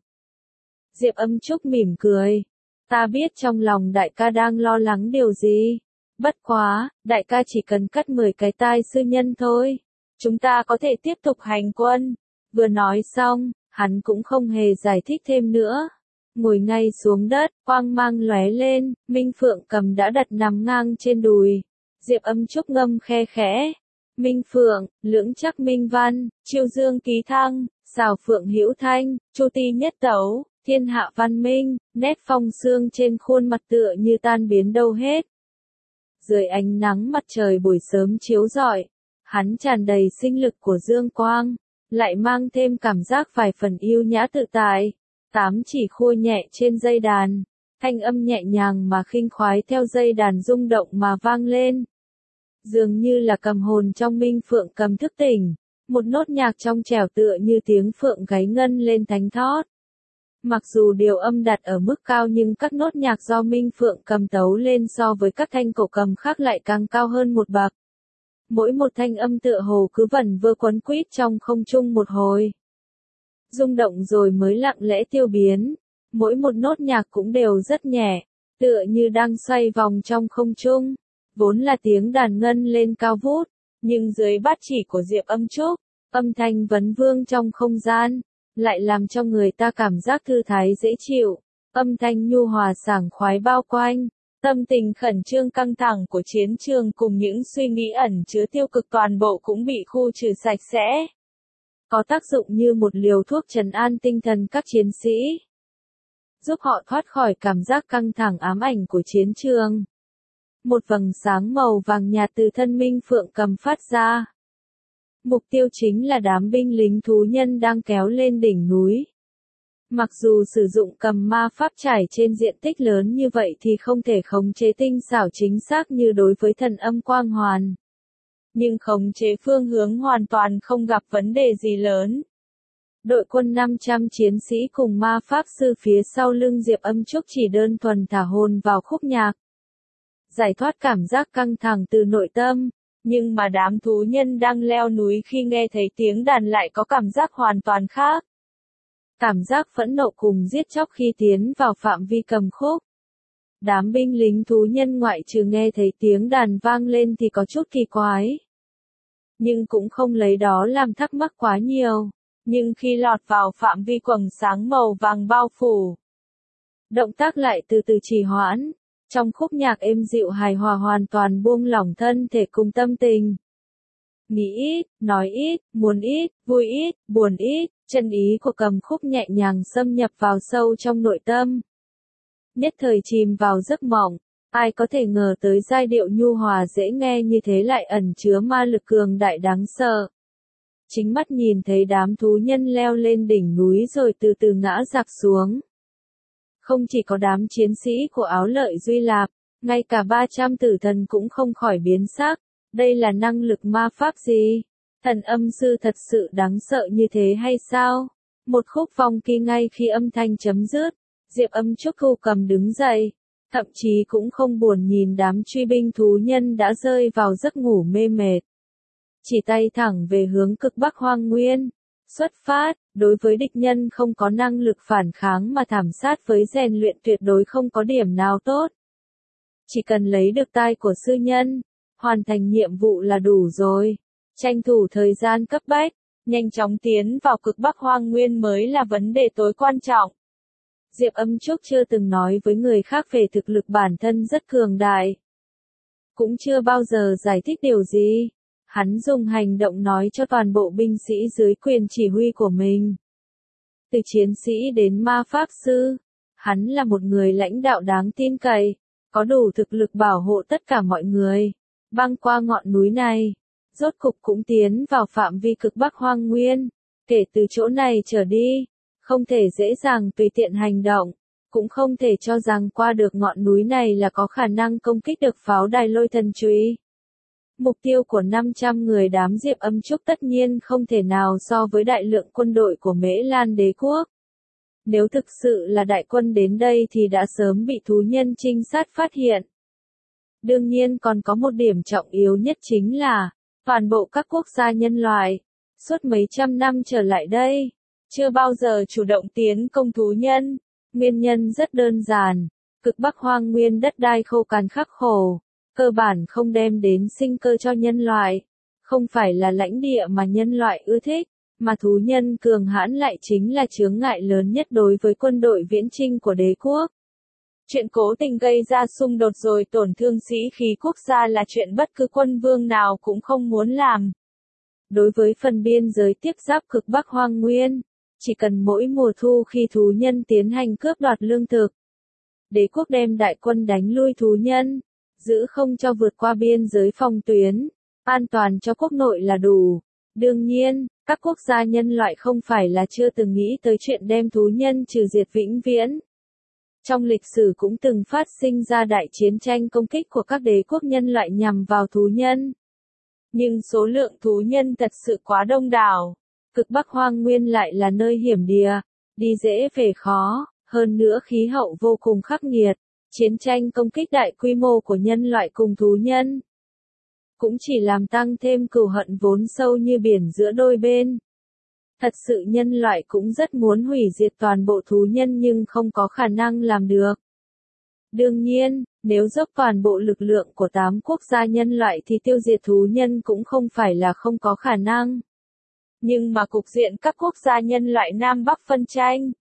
Diệp Âm Trúc mỉm cười. Ta biết trong lòng đại ca đang lo lắng điều gì. Bất quá, đại ca chỉ cần cắt mười cái tai sư nhân thôi. Chúng ta có thể tiếp tục hành quân. Vừa nói xong, hắn cũng không hề giải thích thêm nữa. Ngồi ngay xuống đất, quang mang lóe lên, Minh Phượng Cầm đã đặt nằm ngang trên đùi. Diệp Âm Trúc ngâm khe khẽ. Minh Phượng, Lưỡng Chắc Minh Văn, Chiêu Dương Ký Thăng, Xào Phượng Hữu Thanh, Chu Ti Nhất Tấu, Thiên Hạ Văn Minh, nét phong sương trên khuôn mặt tựa như tan biến đâu hết. Dưới ánh nắng mặt trời buổi sớm chiếu rọi, hắn tràn đầy sinh lực của dương quang, lại mang thêm cảm giác vài phần yêu nhã tự tại. Tám chỉ khua nhẹ trên dây đàn, thanh âm nhẹ nhàng mà khinh khoái theo dây đàn rung động mà vang lên. Dường như là cầm hồn trong Minh Phượng Cầm thức tỉnh, một nốt nhạc trong trẻo tựa như tiếng phượng gáy ngân lên thánh thót. Mặc dù điều âm đặt ở mức cao nhưng các nốt nhạc do Minh Phượng Cầm tấu lên so với các thanh cổ cầm khác lại càng cao hơn một bậc. Mỗi một thanh âm tựa hồ cứ vẩn vơ quấn quýt trong không trung một hồi. Rung động rồi mới lặng lẽ tiêu biến. Mỗi một nốt nhạc cũng đều rất nhẹ, tựa như đang xoay vòng trong không trung. Vốn là tiếng đàn ngân lên cao vút, nhưng dưới bát chỉ của Diệp Âm Trúc, âm thanh vấn vương trong không gian, lại làm cho người ta cảm giác thư thái dễ chịu. Âm thanh nhu hòa sảng khoái bao quanh, tâm tình khẩn trương căng thẳng của chiến trường cùng những suy nghĩ ẩn chứa tiêu cực toàn bộ cũng bị khu trừ sạch sẽ. Có tác dụng như một liều thuốc trấn an tinh thần các chiến sĩ, giúp họ thoát khỏi cảm giác căng thẳng ám ảnh của chiến trường. Một vầng sáng màu vàng nhạt từ thân Minh Phượng Cầm phát ra. Mục tiêu chính là đám binh lính thú nhân đang kéo lên đỉnh núi. Mặc dù sử dụng cầm ma pháp trải trên diện tích lớn như vậy thì không thể khống chế tinh xảo chính xác như đối với thần âm quang hoàn. Nhưng khống chế phương hướng hoàn toàn không gặp vấn đề gì lớn. Đội quân năm trăm chiến sĩ cùng ma pháp sư phía sau lưng Diệp Âm Trúc chỉ đơn thuần thả hồn vào khúc nhạc. Giải thoát cảm giác căng thẳng từ nội tâm, nhưng mà đám thú nhân đang leo núi khi nghe thấy tiếng đàn lại có cảm giác hoàn toàn khác. Cảm giác phẫn nộ cùng giết chóc khi tiến vào phạm vi cầm khúc. Đám binh lính thú nhân ngoại trừ nghe thấy tiếng đàn vang lên thì có chút kỳ quái. Nhưng cũng không lấy đó làm thắc mắc quá nhiều. Nhưng khi lọt vào phạm vi quầng sáng màu vàng bao phủ, động tác lại từ từ trì hoãn. Trong khúc nhạc êm dịu hài hòa hoàn toàn buông lỏng thân thể cùng tâm tình. Nghĩ ít, nói ít, muốn ít, vui ít, buồn ít, chân ý của cầm khúc nhẹ nhàng xâm nhập vào sâu trong nội tâm. Nhất thời chìm vào giấc mộng, ai có thể ngờ tới giai điệu nhu hòa dễ nghe như thế lại ẩn chứa ma lực cường đại đáng sợ. Chính mắt nhìn thấy đám thú nhân leo lên đỉnh núi rồi từ từ ngã rạc xuống. Không chỉ có đám chiến sĩ của Áo Lợi Duy Lạp, ngay cả ba trăm tử thần cũng không khỏi biến sắc. Đây là năng lực ma pháp gì? Thần âm sư thật sự đáng sợ như thế hay sao? Một khúc vong kỳ ngay khi âm thanh chấm dứt, Diệp Âm Trúc thu cầm đứng dậy, thậm chí cũng không buồn nhìn đám truy binh thú nhân đã rơi vào giấc ngủ mê mệt. Chỉ tay thẳng về hướng cực Bắc Hoang Nguyên. Xuất phát, đối với địch nhân không có năng lực phản kháng mà thảm sát với rèn luyện tuyệt đối không có điểm nào tốt. chỉ cần lấy được tai của sư nhân, hoàn thành nhiệm vụ là đủ rồi. Tranh thủ thời gian cấp bách, nhanh chóng tiến vào cực Bắc Hoang Nguyên mới là vấn đề tối quan trọng. Diệp Âm Trúc chưa từng nói với người khác về thực lực bản thân rất cường đại. Cũng chưa bao giờ giải thích điều gì. Hắn dùng hành động nói cho toàn bộ binh sĩ dưới quyền chỉ huy của mình. Từ chiến sĩ đến ma pháp sư, hắn là một người lãnh đạo đáng tin cậy, có đủ thực lực bảo hộ tất cả mọi người. Băng qua ngọn núi này, rốt cục cũng tiến vào phạm vi cực Bắc Hoang Nguyên. Kể từ chỗ này trở đi, không thể dễ dàng tùy tiện hành động, cũng không thể cho rằng qua được ngọn núi này là có khả năng công kích được pháo đài lôi thần chùy. Mục tiêu của năm trăm người đám Diệp Âm Trúc tất nhiên không thể nào so với đại lượng quân đội của Mễ Lan đế quốc. Nếu thực sự là đại quân đến đây thì đã sớm bị thú nhân trinh sát phát hiện. Đương nhiên còn có một điểm trọng yếu nhất chính là, toàn bộ các quốc gia nhân loại, suốt mấy trăm năm trở lại đây, chưa bao giờ chủ động tiến công thú nhân. Nguyên nhân rất đơn giản, cực Bắc Hoang Nguyên đất đai khô cằn khắc khổ, cơ bản không đem đến sinh cơ cho nhân loại, không phải là lãnh địa mà nhân loại ưa thích, mà thú nhân cường hãn lại chính là chướng ngại lớn nhất đối với quân đội viễn chinh của đế quốc. Chuyện cố tình gây ra xung đột rồi tổn thương sĩ khí quốc gia là chuyện bất cứ quân vương nào cũng không muốn làm. Đối với phần biên giới tiếp giáp cực Bắc Hoang Nguyên, chỉ cần mỗi mùa thu khi thú nhân tiến hành cướp đoạt lương thực, đế quốc đem đại quân đánh lui thú nhân, giữ không cho vượt qua biên giới phòng tuyến, an toàn cho quốc nội là đủ. Đương nhiên, các quốc gia nhân loại không phải là chưa từng nghĩ tới chuyện đem thú nhân trừ diệt vĩnh viễn. Trong lịch sử cũng từng phát sinh ra đại chiến tranh công kích của các đế quốc nhân loại nhằm vào thú nhân. Nhưng số lượng thú nhân thật sự quá đông đảo. Cực Bắc Hoang Nguyên lại là nơi hiểm địa, đi dễ về khó, hơn nữa khí hậu vô cùng khắc nghiệt. Chiến tranh công kích đại quy mô của nhân loại cùng thú nhân cũng chỉ làm tăng thêm cừu hận vốn sâu như biển giữa đôi bên. Thật sự nhân loại cũng rất muốn hủy diệt toàn bộ thú nhân nhưng không có khả năng làm được. Đương nhiên, nếu dốc toàn bộ lực lượng của tám quốc gia nhân loại thì tiêu diệt thú nhân cũng không phải là không có khả năng. Nhưng mà cục diện các quốc gia nhân loại Nam Bắc phân tranh.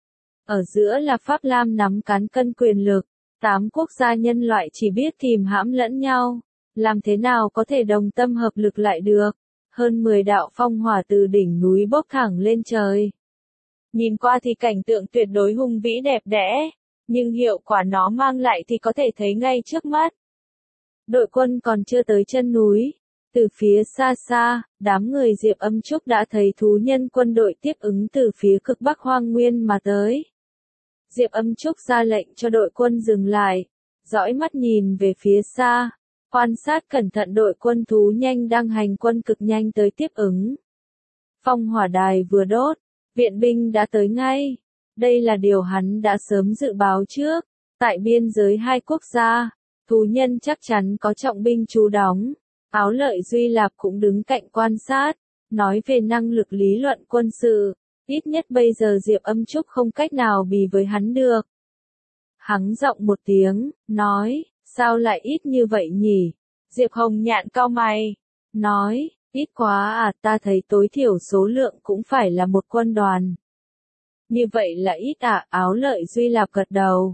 Ở giữa là Pháp Lam nắm cán cân quyền lực, tám quốc gia nhân loại chỉ biết kìm hãm lẫn nhau, làm thế nào có thể đồng tâm hợp lực lại được. Hơn mười đạo phong hỏa từ đỉnh núi bốc thẳng lên trời. Nhìn qua thì cảnh tượng tuyệt đối hùng vĩ đẹp đẽ, nhưng hiệu quả nó mang lại thì có thể thấy ngay trước mắt. Đội quân còn chưa tới chân núi, từ phía xa xa, đám người Diệp Âm Trúc đã thấy thú nhân quân đội tiếp ứng từ phía cực Bắc Hoang Nguyên mà tới. Diệp Âm Trúc ra lệnh cho đội quân dừng lại, dõi mắt nhìn về phía xa. Quan sát cẩn thận đội quân thú nhanh đang hành quân cực nhanh tới tiếp ứng. Phong hỏa đài vừa đốt, viện binh đã tới ngay. Đây là điều hắn đã sớm dự báo trước. Tại biên giới hai quốc gia, thú nhân chắc chắn có trọng binh trú đóng. Áo Lợi Duy Lạp cũng đứng cạnh quan sát, nói về năng lực lý luận quân sự. Ít nhất bây giờ Diệp Âm Trúc không cách nào bì với hắn được. Hắn giọng một tiếng, nói. Sao lại ít như vậy nhỉ? Diệp Hồng Nhạn cau mày, nói, ít quá à, ta thấy tối thiểu số lượng cũng phải là một quân đoàn. Như vậy là ít à, Áo Lợi Duy Lạp gật đầu.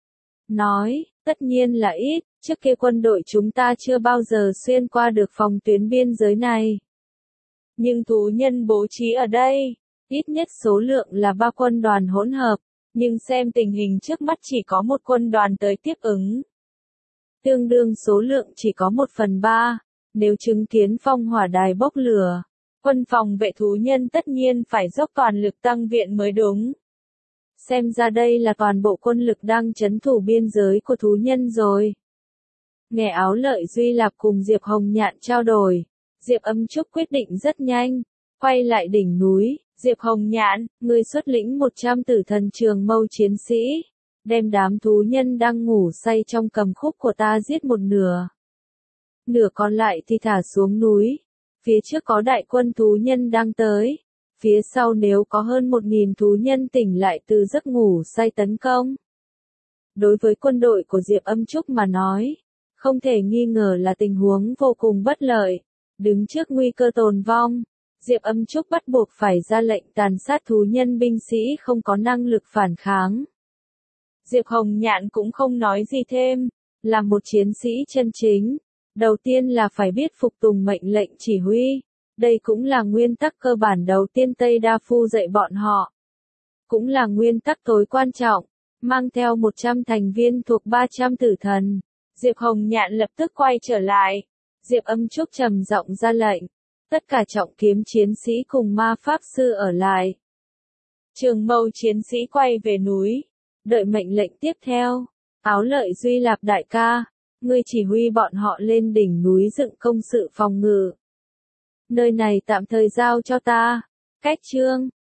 Nói, tất nhiên là ít, trước kia quân đội chúng ta chưa bao giờ xuyên qua được phòng tuyến biên giới này. Nhưng thú nhân bố trí ở đây, ít nhất số lượng là ba quân đoàn hỗn hợp, nhưng xem tình hình trước mắt chỉ có một quân đoàn tới tiếp ứng. Tương đương số lượng chỉ có một phần ba, nếu chứng kiến phong hỏa đài bốc lửa, quân phòng vệ thú nhân tất nhiên phải dốc toàn lực tăng viện mới đúng. Xem ra đây là toàn bộ quân lực đang trấn thủ biên giới của thú nhân rồi. Nghe Áo Lợi Duy Lạp cùng Diệp Hồng Nhạn trao đổi, Diệp Âm Trúc quyết định rất nhanh, quay lại đỉnh núi. Diệp Hồng Nhạn, người xuất lĩnh một trăm tử thần trường mâu chiến sĩ. Đem đám thú nhân đang ngủ say trong cầm khúc của ta giết một nửa. Nửa còn lại thì thả xuống núi. Phía trước có đại quân thú nhân đang tới. Phía sau nếu có hơn một nghìn thú nhân tỉnh lại từ giấc ngủ say tấn công. đối với quân đội của Diệp Âm Trúc mà nói, không thể nghi ngờ là tình huống vô cùng bất lợi. Đứng trước nguy cơ tồn vong, Diệp Âm Trúc bắt buộc phải ra lệnh tàn sát thú nhân binh sĩ không có năng lực phản kháng. Diệp Hồng Nhạn cũng không nói gì thêm, là một chiến sĩ chân chính, đầu tiên là phải biết phục tùng mệnh lệnh chỉ huy, đây cũng là nguyên tắc cơ bản đầu tiên Tây Đa Phu dạy bọn họ. Cũng là nguyên tắc tối quan trọng, mang theo một trăm thành viên thuộc ba trăm tử thần. Diệp Hồng Nhạn lập tức quay trở lại, Diệp Âm Trúc trầm giọng ra lệnh, tất cả trọng kiếm chiến sĩ cùng ma pháp sư ở lại. Trường mâu chiến sĩ quay về núi, đợi mệnh lệnh tiếp theo. Áo Lợi Duy Lạp đại ca, ngươi chỉ huy bọn họ lên đỉnh núi dựng công sự phòng ngự. Nơi này tạm thời giao cho ta. Cách chương